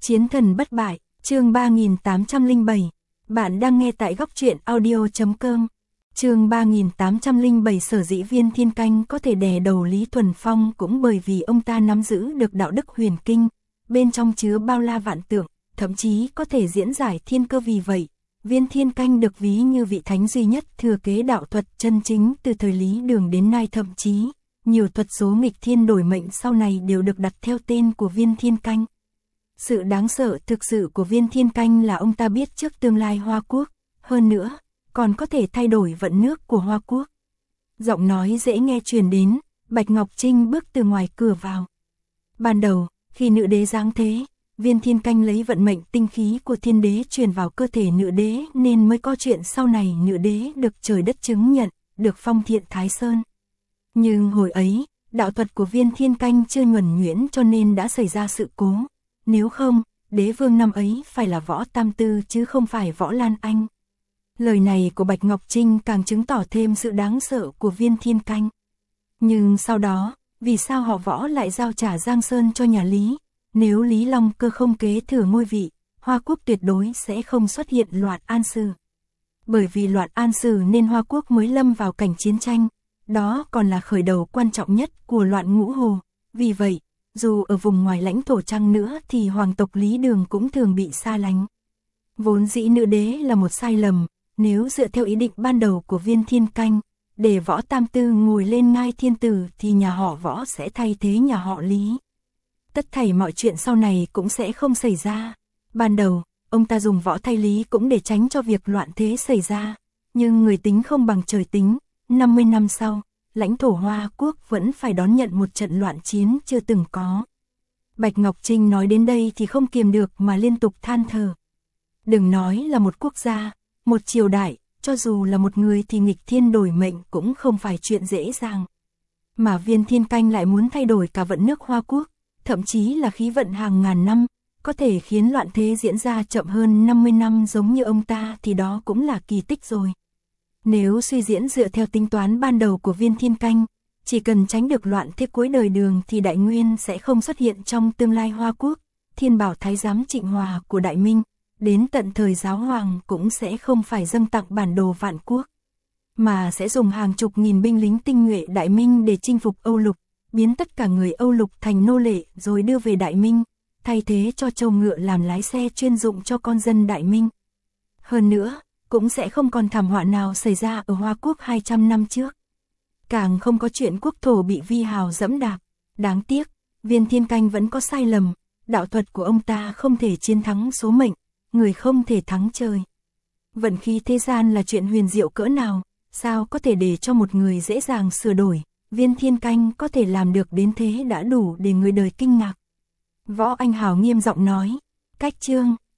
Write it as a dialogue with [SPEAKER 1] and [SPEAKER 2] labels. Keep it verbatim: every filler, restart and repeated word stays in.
[SPEAKER 1] Chiến thần bất bại, chương ba nghìn tám trăm lẻ bảy. Bạn đang nghe tại góc truyện audio chấm com. Chương ba nghìn tám trăm lẻ bảy. Sở dĩ Viên Thiên Canh có thể đè đầu Lý Thuần Phong cũng bởi vì ông ta nắm giữ được đạo đức huyền kinh, bên trong chứa bao la vạn tượng, thậm chí có thể diễn giải thiên cơ. Vì vậy, Viên Thiên Canh được ví như vị thánh duy nhất thừa kế đạo thuật chân chính từ thời Lý Đường đến nay, thậm chí nhiều thuật số nghịch thiên đổi mệnh sau này đều được đặt theo tên của Viên Thiên Canh. Sự đáng sợ thực sự của Viên Thiên Canh là ông ta biết trước tương lai Hoa Quốc, hơn nữa, còn có thể thay đổi vận nước của Hoa Quốc. Giọng nói dễ nghe truyền đến, Bạch Ngọc Trinh bước từ ngoài cửa vào. Ban đầu, khi nữ đế giáng thế, Viên Thiên Canh lấy vận mệnh tinh khí của thiên đế truyền vào cơ thể nữ đế nên mới có chuyện sau này nữ đế được trời đất chứng nhận, được phong Thiện Thái Sơn. Nhưng hồi ấy, đạo thuật của Viên Thiên Canh chưa nhuần nhuyễn cho nên đã xảy ra sự cố. Nếu không, đế vương năm ấy phải là Võ Tam Tư chứ không phải Võ Lan Anh. Lời này của Bạch Ngọc Trinh càng chứng tỏ thêm sự đáng sợ của Viên Thiên Canh. Nhưng sau đó, vì sao họ Võ lại giao trả Giang Sơn cho nhà Lý? Nếu Lý Long Cơ không kế thừa ngôi vị, Hoa Quốc tuyệt đối sẽ không xuất hiện loạn An Sử. Bởi vì loạn An Sử nên Hoa Quốc mới lâm vào cảnh chiến tranh, đó còn là khởi đầu quan trọng nhất của loạn Ngũ Hồ. Vì vậy, dù ở vùng ngoài lãnh thổ chăng nữa thì hoàng tộc Lý Đường cũng thường bị xa lánh. Vốn dĩ nữ đế là một sai lầm, nếu dựa theo ý định ban đầu của Viên Thiên Canh, để Võ Tam Tư ngồi lên ngai thiên tử thì nhà họ Võ sẽ thay thế nhà họ Lý. Tất thảy mọi chuyện sau này cũng sẽ không xảy ra. Ban đầu, ông ta dùng Võ thay Lý cũng để tránh cho việc loạn thế xảy ra. Nhưng người tính không bằng trời tính, năm mươi năm sau, lãnh thổ Hoa Quốc vẫn phải đón nhận một trận loạn chiến chưa từng có. Bạch Ngọc Trinh nói đến đây thì không kiềm được mà liên tục than thở. Đừng nói là một quốc gia, một triều đại, cho dù là một người thì nghịch thiên đổi mệnh cũng không phải chuyện dễ dàng. Mà Viên Thiên Canh lại muốn thay đổi cả vận nước Hoa Quốc, thậm chí là khí vận hàng ngàn năm, có thể khiến loạn thế diễn ra chậm hơn năm mươi năm giống như ông ta thì đó cũng là kỳ tích rồi. Nếu suy diễn dựa theo tính toán ban đầu của Viên Thiên Canh, chỉ cần tránh được loạn thế cuối đời Đường thì Đại Nguyên sẽ không xuất hiện trong tương lai Hoa Quốc. Thiên Bảo Thái giám Trịnh Hòa của Đại Minh, đến tận thời Giáo Hoàng cũng sẽ không phải dâng tặng bản đồ vạn quốc, mà sẽ dùng hàng chục nghìn binh lính tinh nhuệ Đại Minh để chinh phục Âu Lục, biến tất cả người Âu Lục thành nô lệ rồi đưa về Đại Minh, thay thế cho trâu ngựa làm lái xe chuyên dụng cho con dân Đại Minh. Hơn nữa, cũng sẽ không còn thảm họa nào xảy ra ở Hoa Quốc hai trăm năm trước. Càng không có chuyện quốc thổ bị vi hào dẫm đạp. Đáng tiếc, Viên Thiên Canh vẫn có sai lầm, đạo thuật của ông ta không thể chiến thắng số mệnh, người không thể thắng trời. Vận khí thế gian là chuyện huyền diệu cỡ nào, sao có thể để cho một người dễ dàng sửa đổi. Viên Thiên Canh có thể làm được đến thế đã đủ để người đời kinh ngạc. Võ Anh Hào nghiêm giọng nói, cách chương,